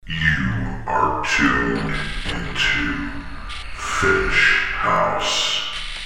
You are tuned into Fish House.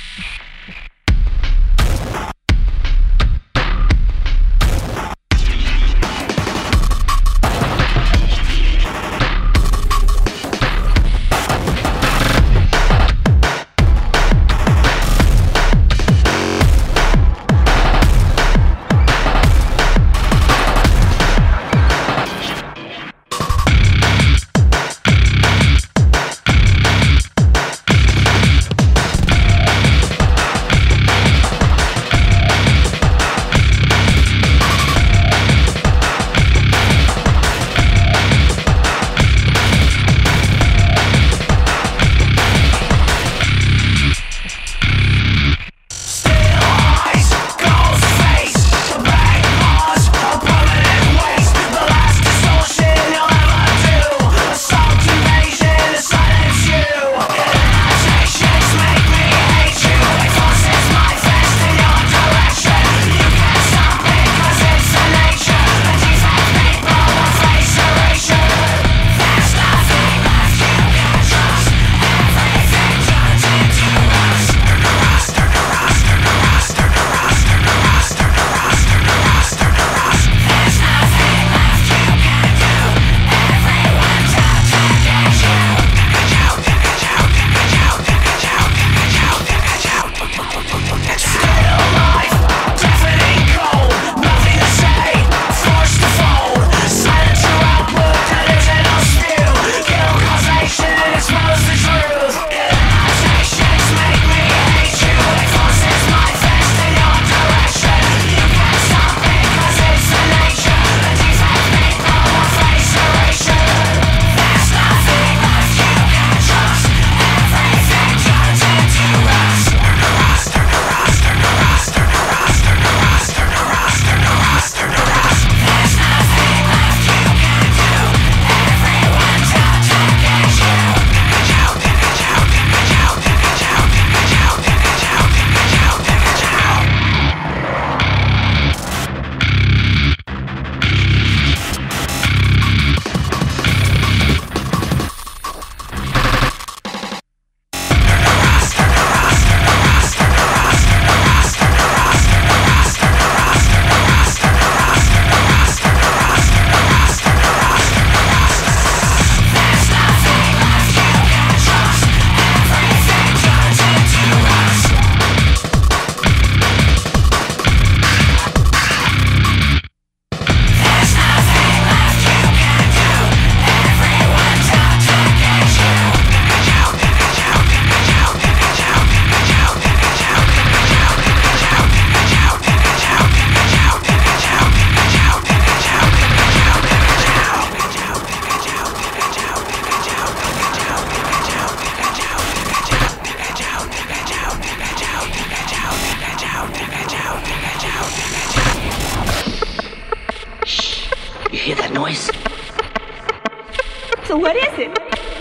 So what is it?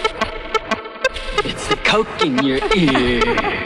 It's the coke in your ear.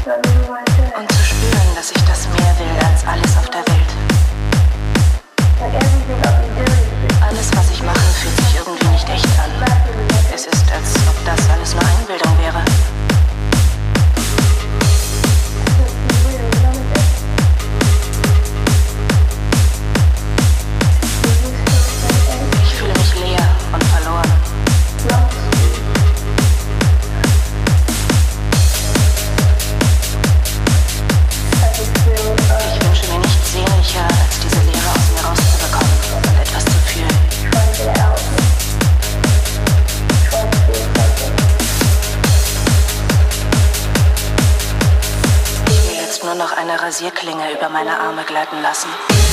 Und zu spüren, dass ich das mehr will als alles auf der Welt. Alles, was ich mache, fühlt sich irgendwie nicht echt an. Es ist, als ob das alles nur Einbildung wäre. Ich fühle mich leer und verloren. Ich wünsche mir nichts sehnlicher, als diese Leere aus mir rauszubekommen und etwas zu fühlen. Ich will jetzt nur noch eine Rasierklinge über meine Arme gleiten lassen.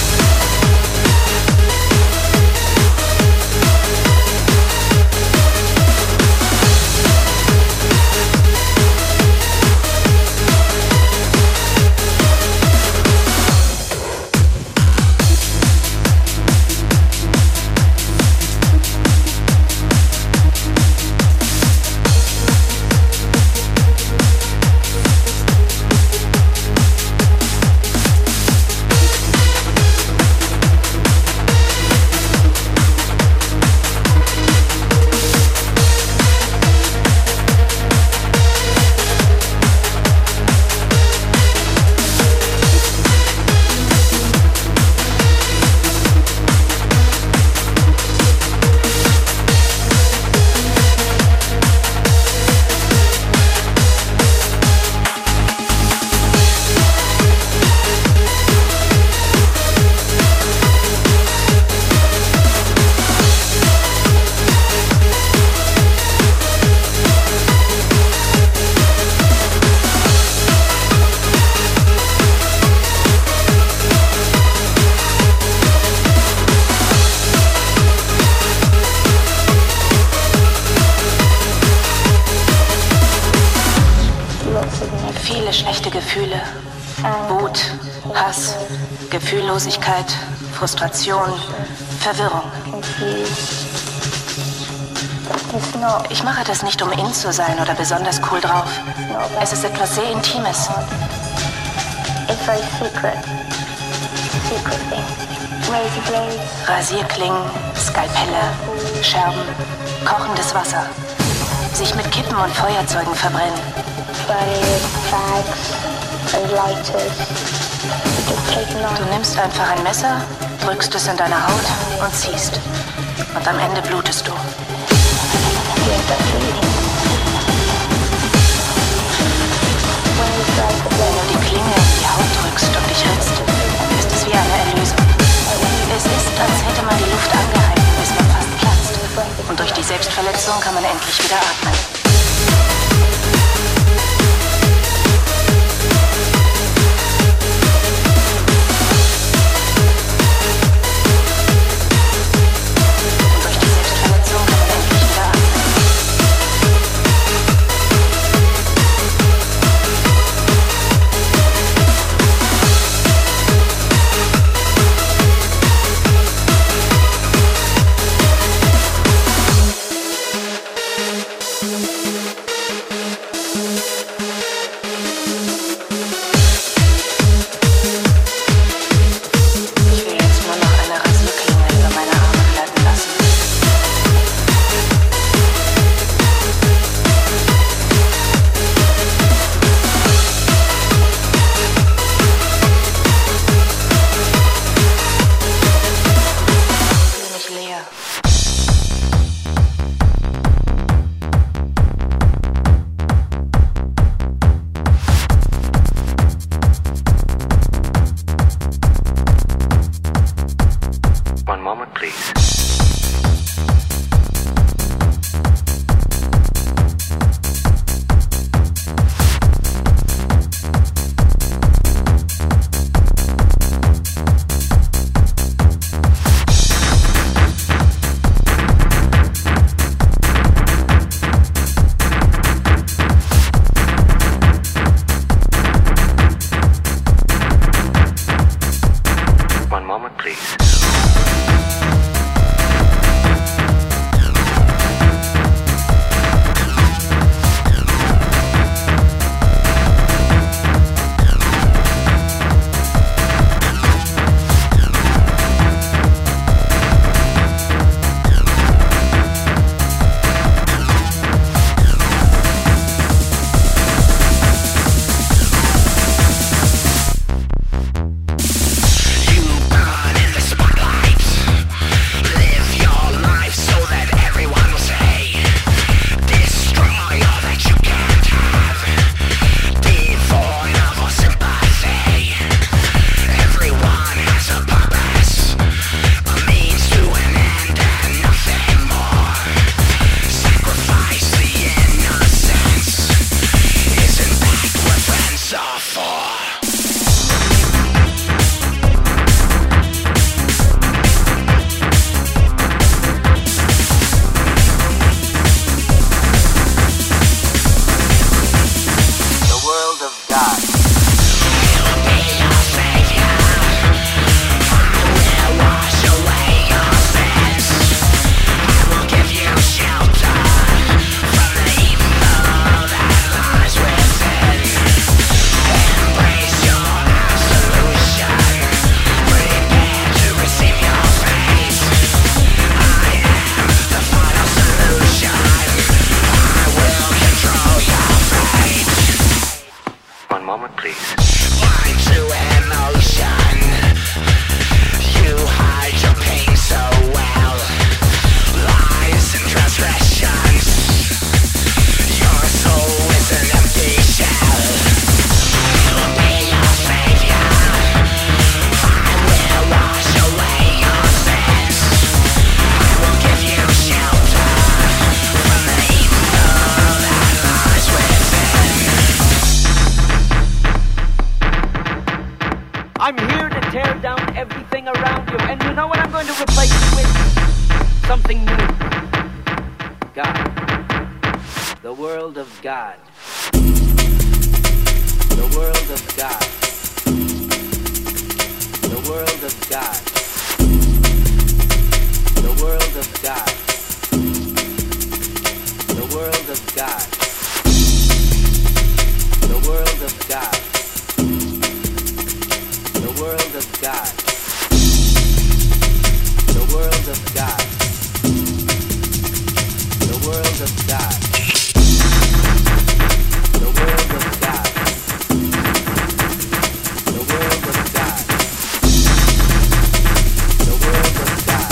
Viele schlechte Gefühle. Wut, Hass, Gefühllosigkeit, Frustration, Verwirrung. Ich mache das nicht, um in zu sein oder besonders cool drauf. Es ist etwas sehr Intimes. Rasierklingen, Skalpelle, Scherben, kochendes Wasser. Sich mit Kippen und Feuerzeugen verbrennen. Du nimmst einfach ein Messer, drückst es in deine Haut und ziehst. Und am Ende blutest du. Wenn du die Klinge in die Haut drückst und dich ritzt, ist es wie eine Erlösung. Es ist, als hätte man die Luft angehalten, bis man fast platzt. Und durch die Selbstverletzung kann man endlich wieder atmen. moment, please. Blind to emotion, you hide your pain so well. Lies and transgressions, your soul is an empty shell. I'll be your savior, I will wash away your sins. I will give you shelter from the evil that lies within. I'm here to tear down everything around you, and you know what I'm going to replace it with? Something new. God. The world of God. The world of God. The world of God. The world of God. The world of God. The world of God. The world of God. The world of God. The world of God. The world of God. The world of God. The world of God.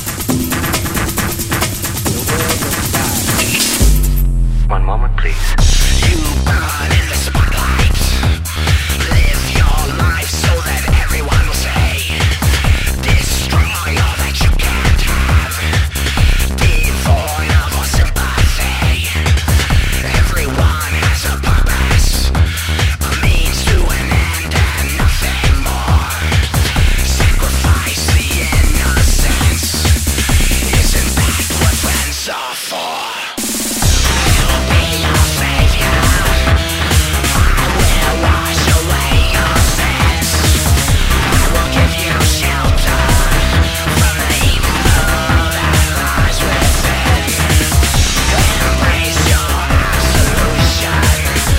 The world of God. One moment, please. You burn in the spotlight. Live your life so that everyone will say, destroy all that you can't have. Devoid of all sympathy. Everyone has a purpose, a means to an end and nothing more. Sacrifice the innocence. Isn't that what friends are for? I'll be your savior. I will wash away your sins. I will give you shelter from the evil that lies within. Embrace your absolution.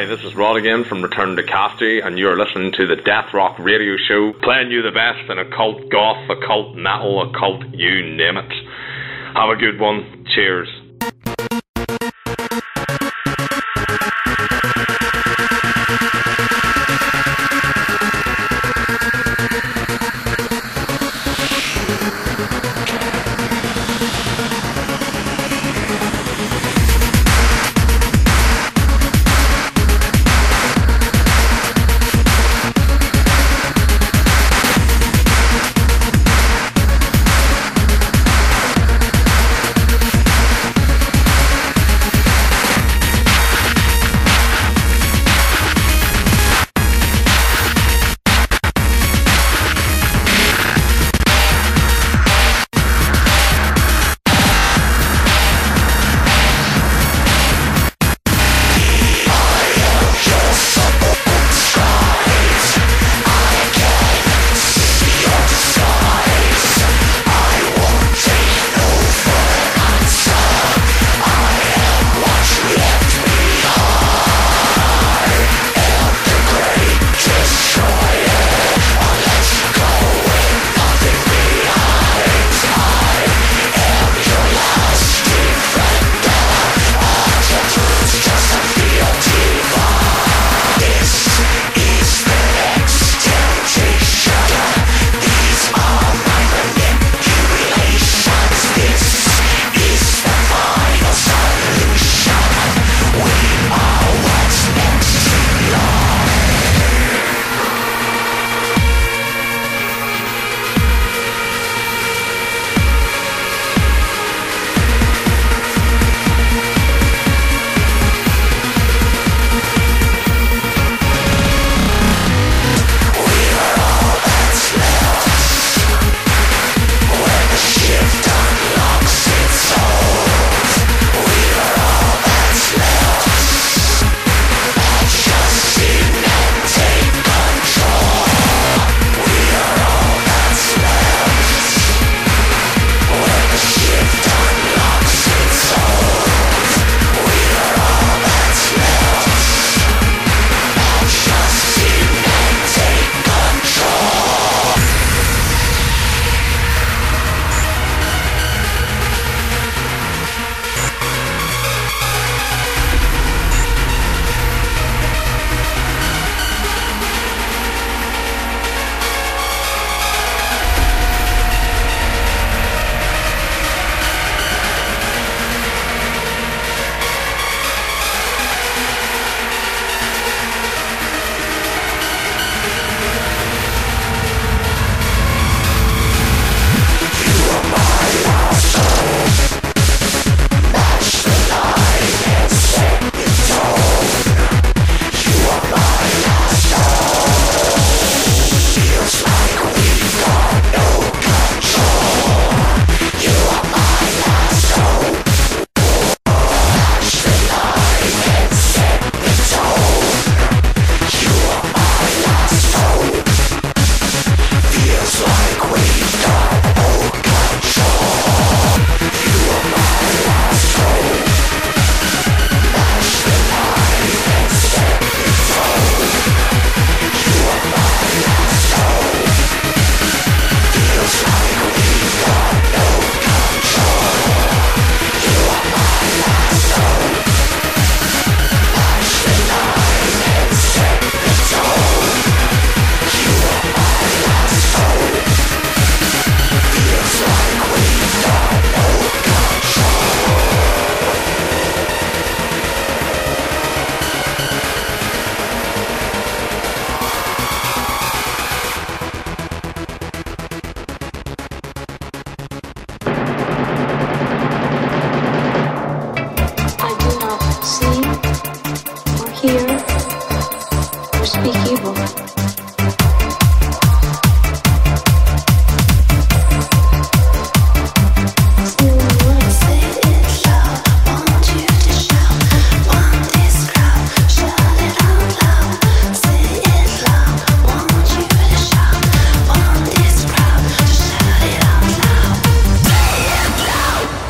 Hi, this is Rod again from Return to Casty, and you're listening to the Death Rock Radio Show, playing you the best in occult goth, occult metal, occult you name it. Have a good one. Cheers.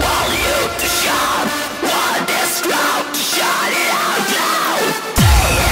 Shut it out loud.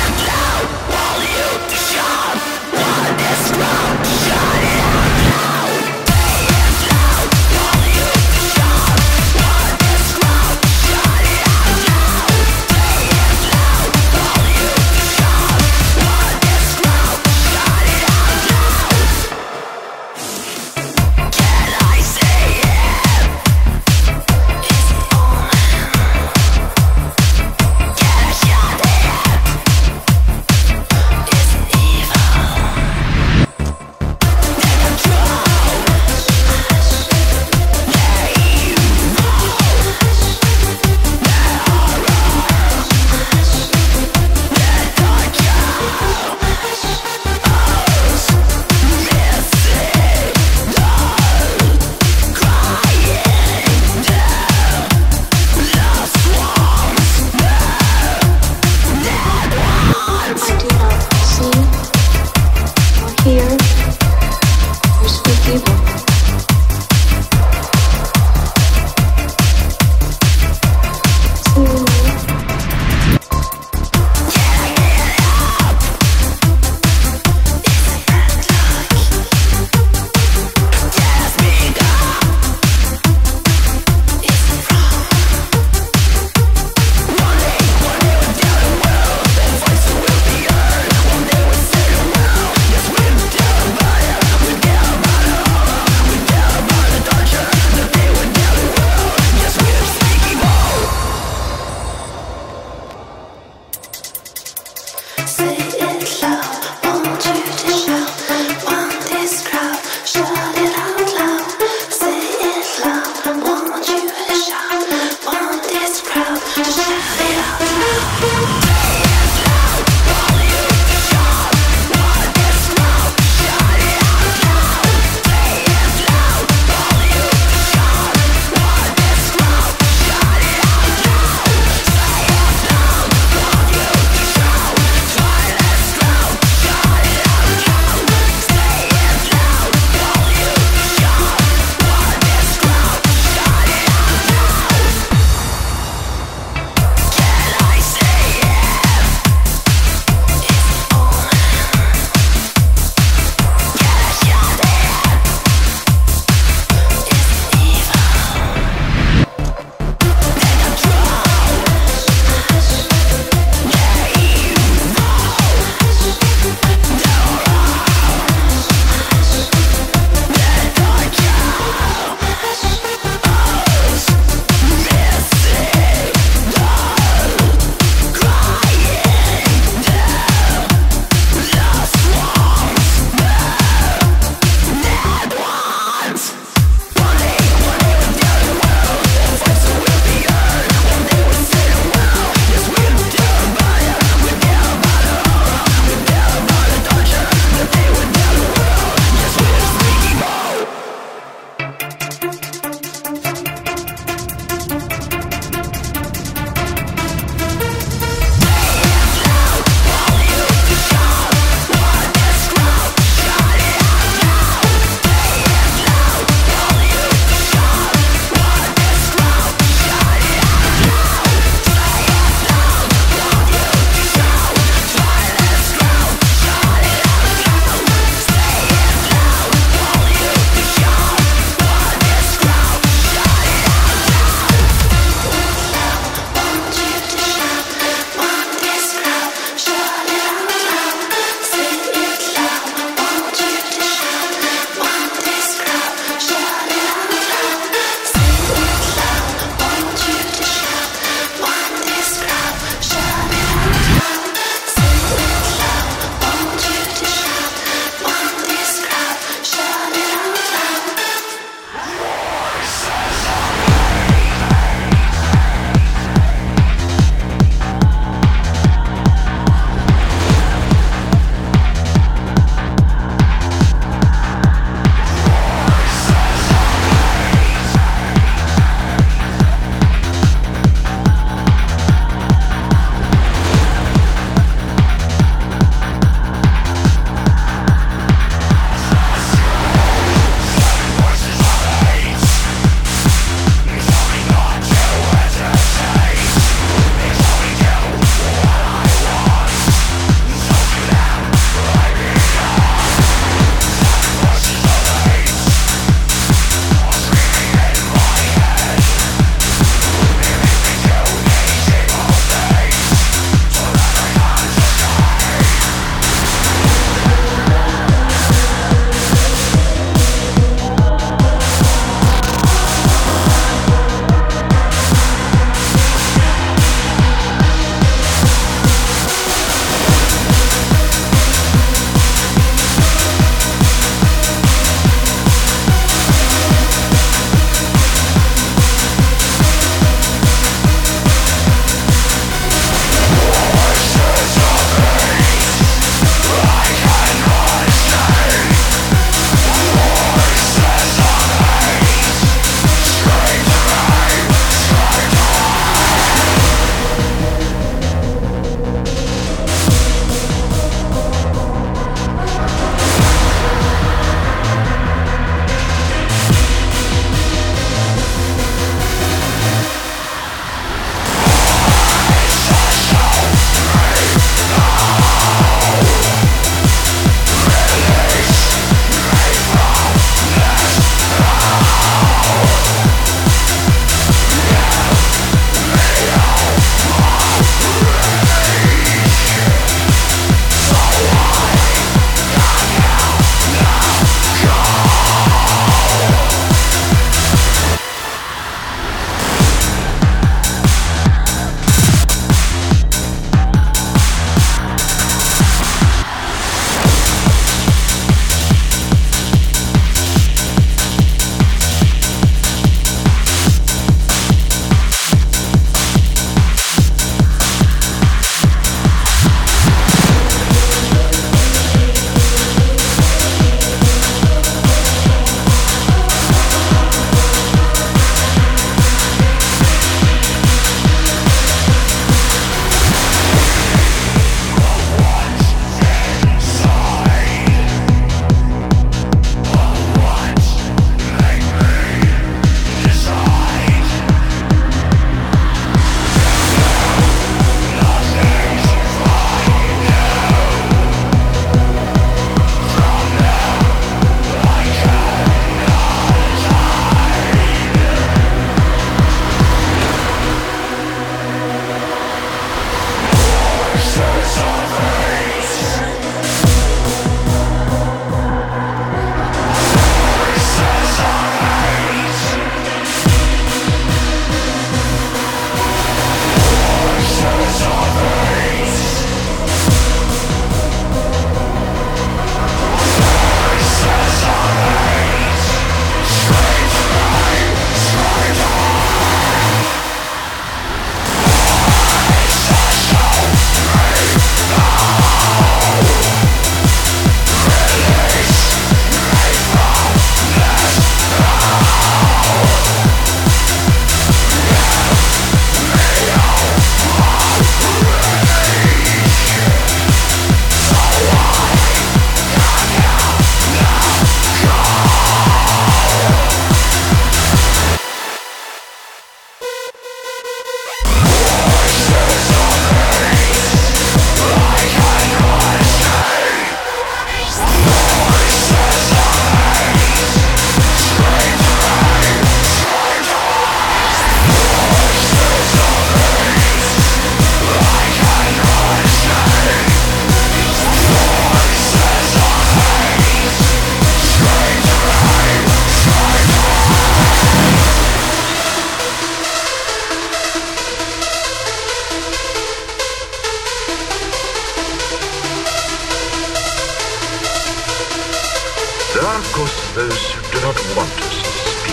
There are, of course, those who do not want us to speak.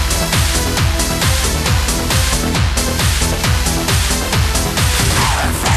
Fire.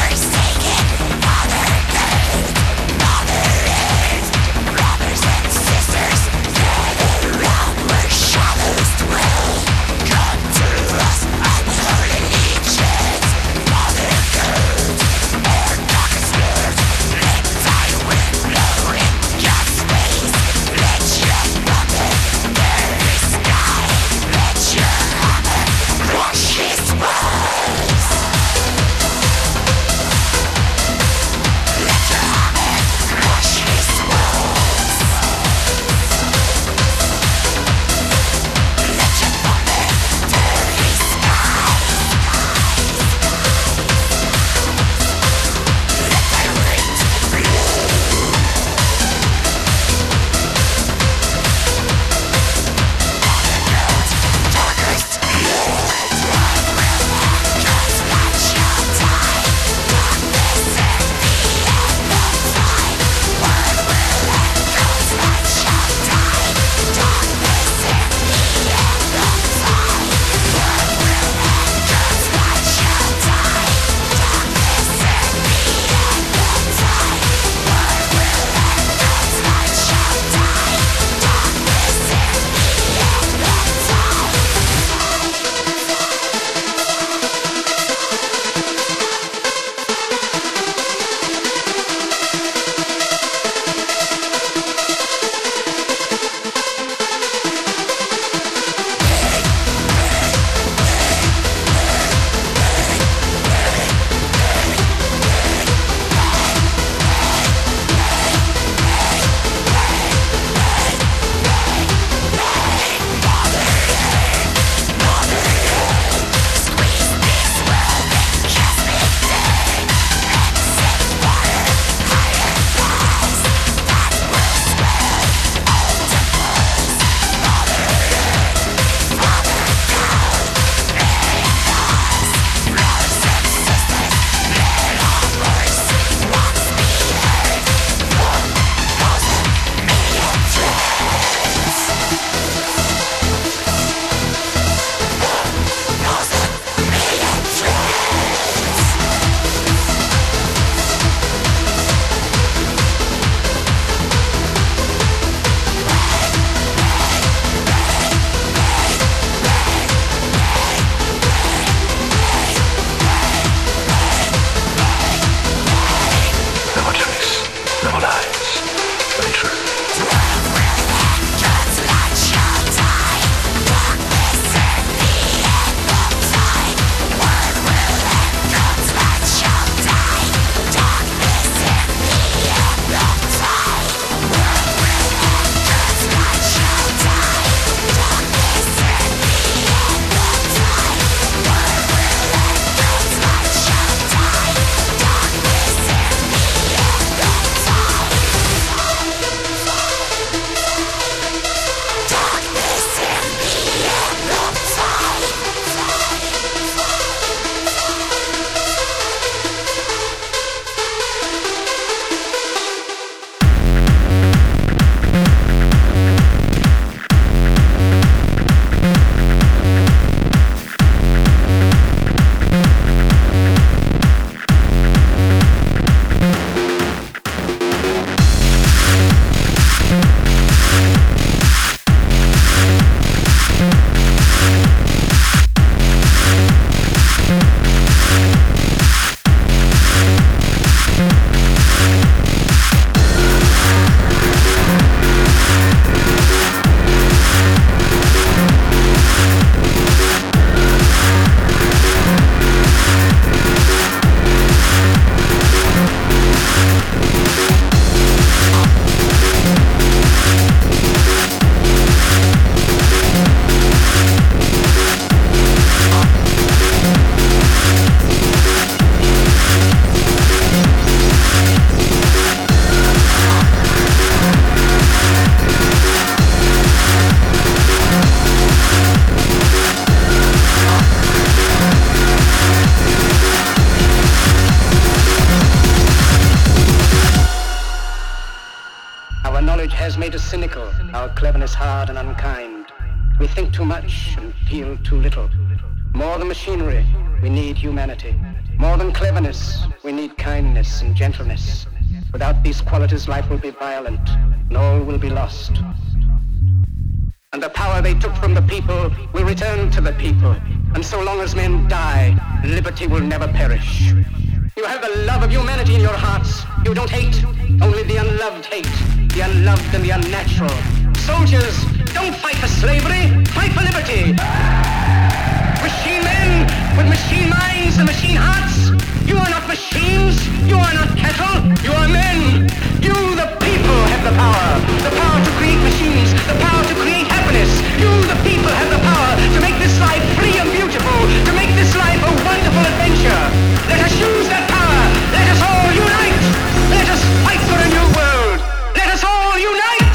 is hard and unkind. We think too much and feel too little. More than machinery, we need humanity. More than cleverness, we need kindness and gentleness. Without these qualities, life will be violent, and all will be lost. And the power they took from the people will return to the people. And so long as men die, liberty will never perish. You have the love of humanity in your hearts. You don't hate, only the unloved hate. The unloved and the unnatural. Soldiers, don't fight for slavery, fight for liberty. Machine men with machine minds and machine hearts. You are not machines, you are not cattle, you are men. You, the people, have the power. The power to create machines, the power to create happiness. You, the people, have the power to make this life free and beautiful, to make this life a wonderful adventure. Let us use that power. Let us all unite. Let us fight for a new world. Let us all unite.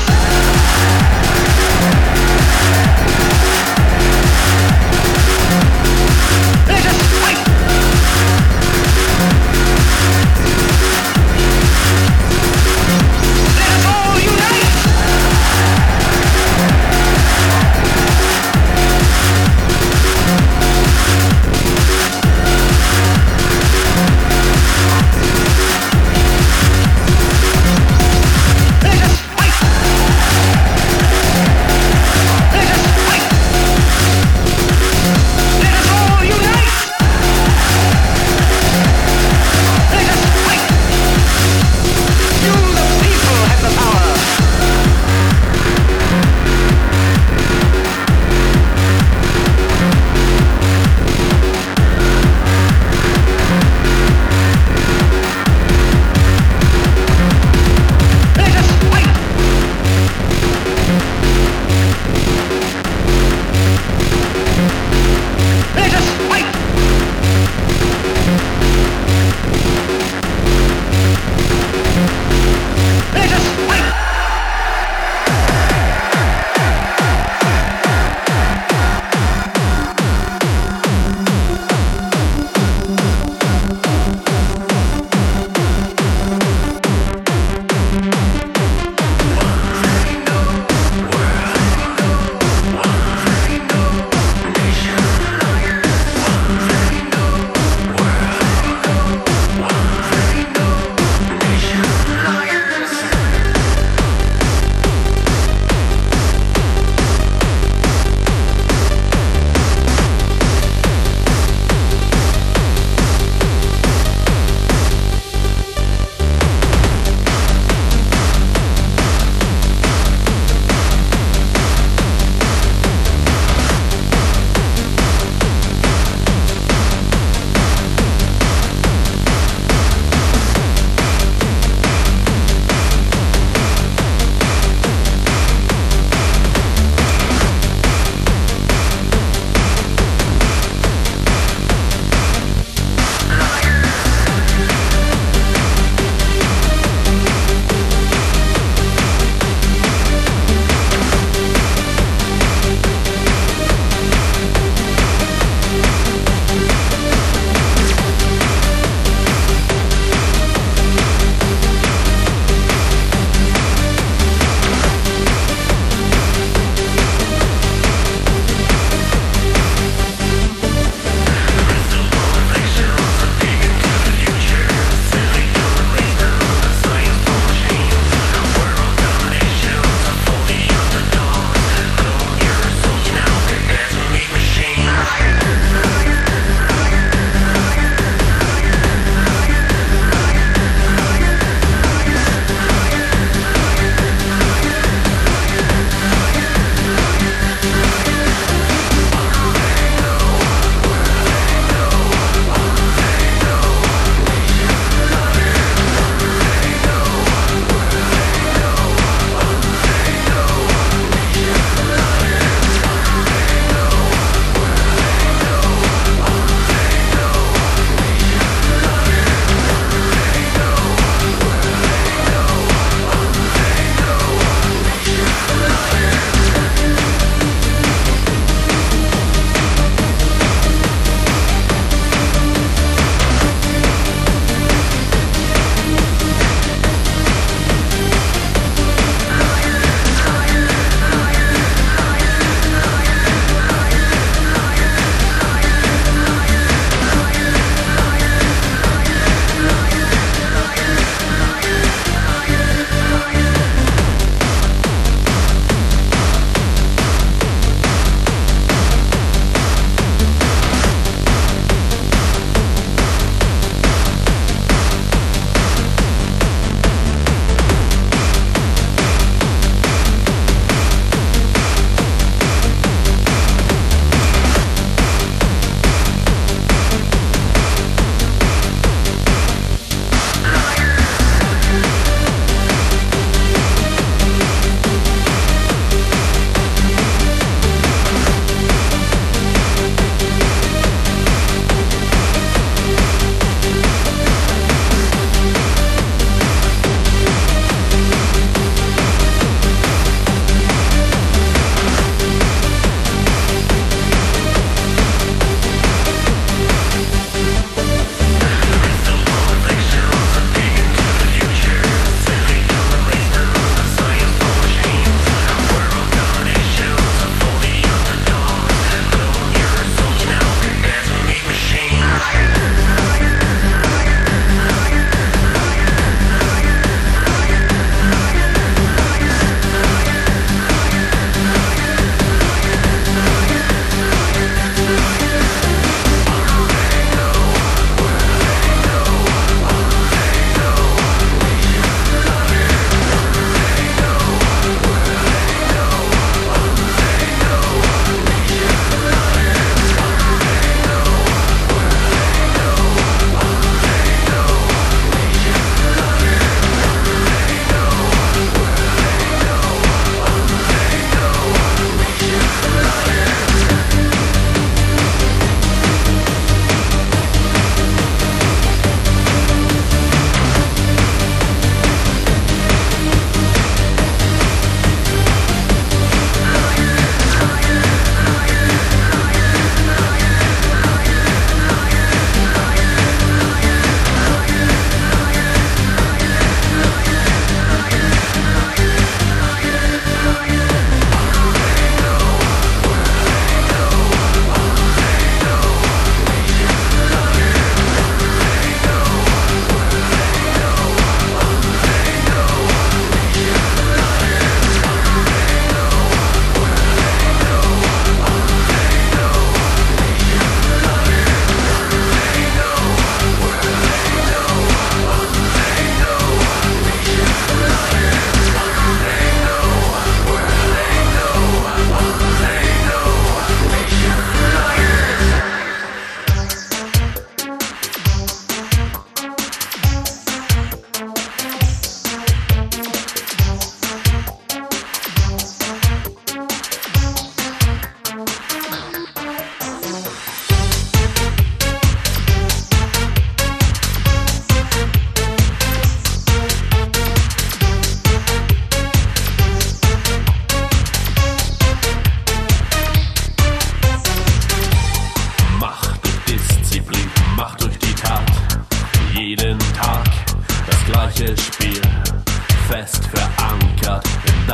Let us fight.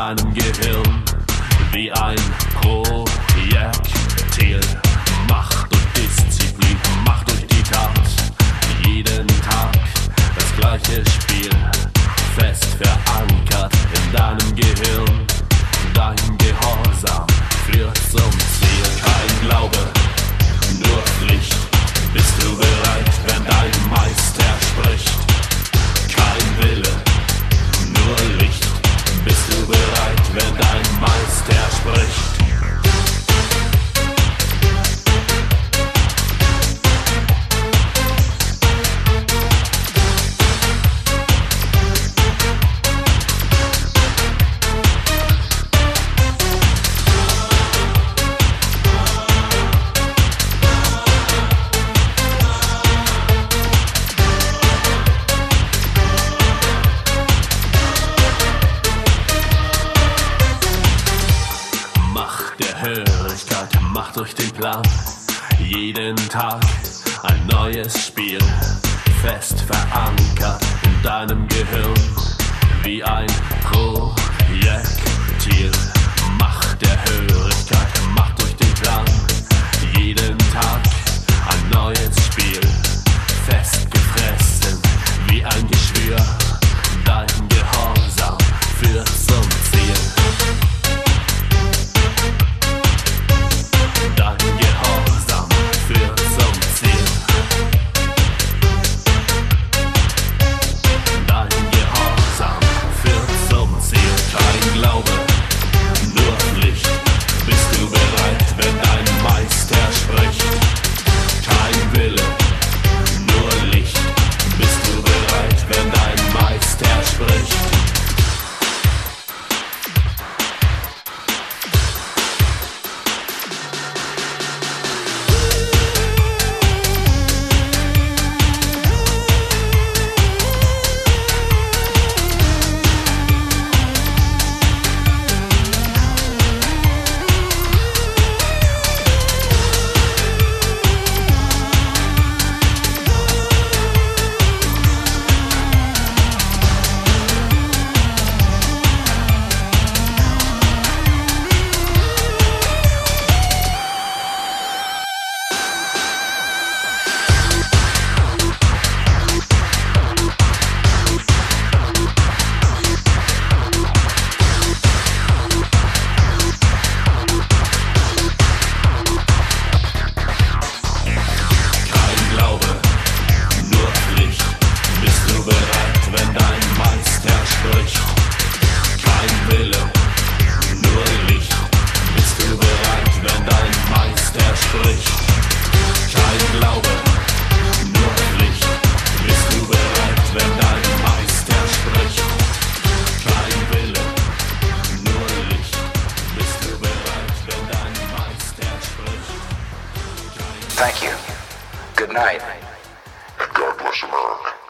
deinem Gehirn wie ein Projektil. Macht durch Disziplin, macht durch die Tat, jeden Tag das gleiche Spiel, fest verankert in deinem Gehirn. Dein Gehorsam führt zum Ziel. Kein Glaube, nur Pflicht. Bist du bereit, wenn dein Meister spricht? Kein Wille, nur Licht. Bist du bereit, wenn dein Meister spricht? Durch den Plan, jeden Tag ein neues Spiel, fest verankert in deinem Gehirn, wie ein Projektil. Macht der Hörigkeit, macht durch den Plan, jeden Tag ein neues Spiel, fest gefressen wie ein Geschwür, dein Gehorsam führt zum Ziel. Dein Gehorsam führt zum Ziel. Dein Gehorsam führt zum Ziel. Kein Glaube, nur Pflicht. Bist du bereit, wenn dein Meister spricht? Kein Wille, nur Licht. Bist du bereit, wenn dein Meister spricht? Thank you. Good night. God bless America.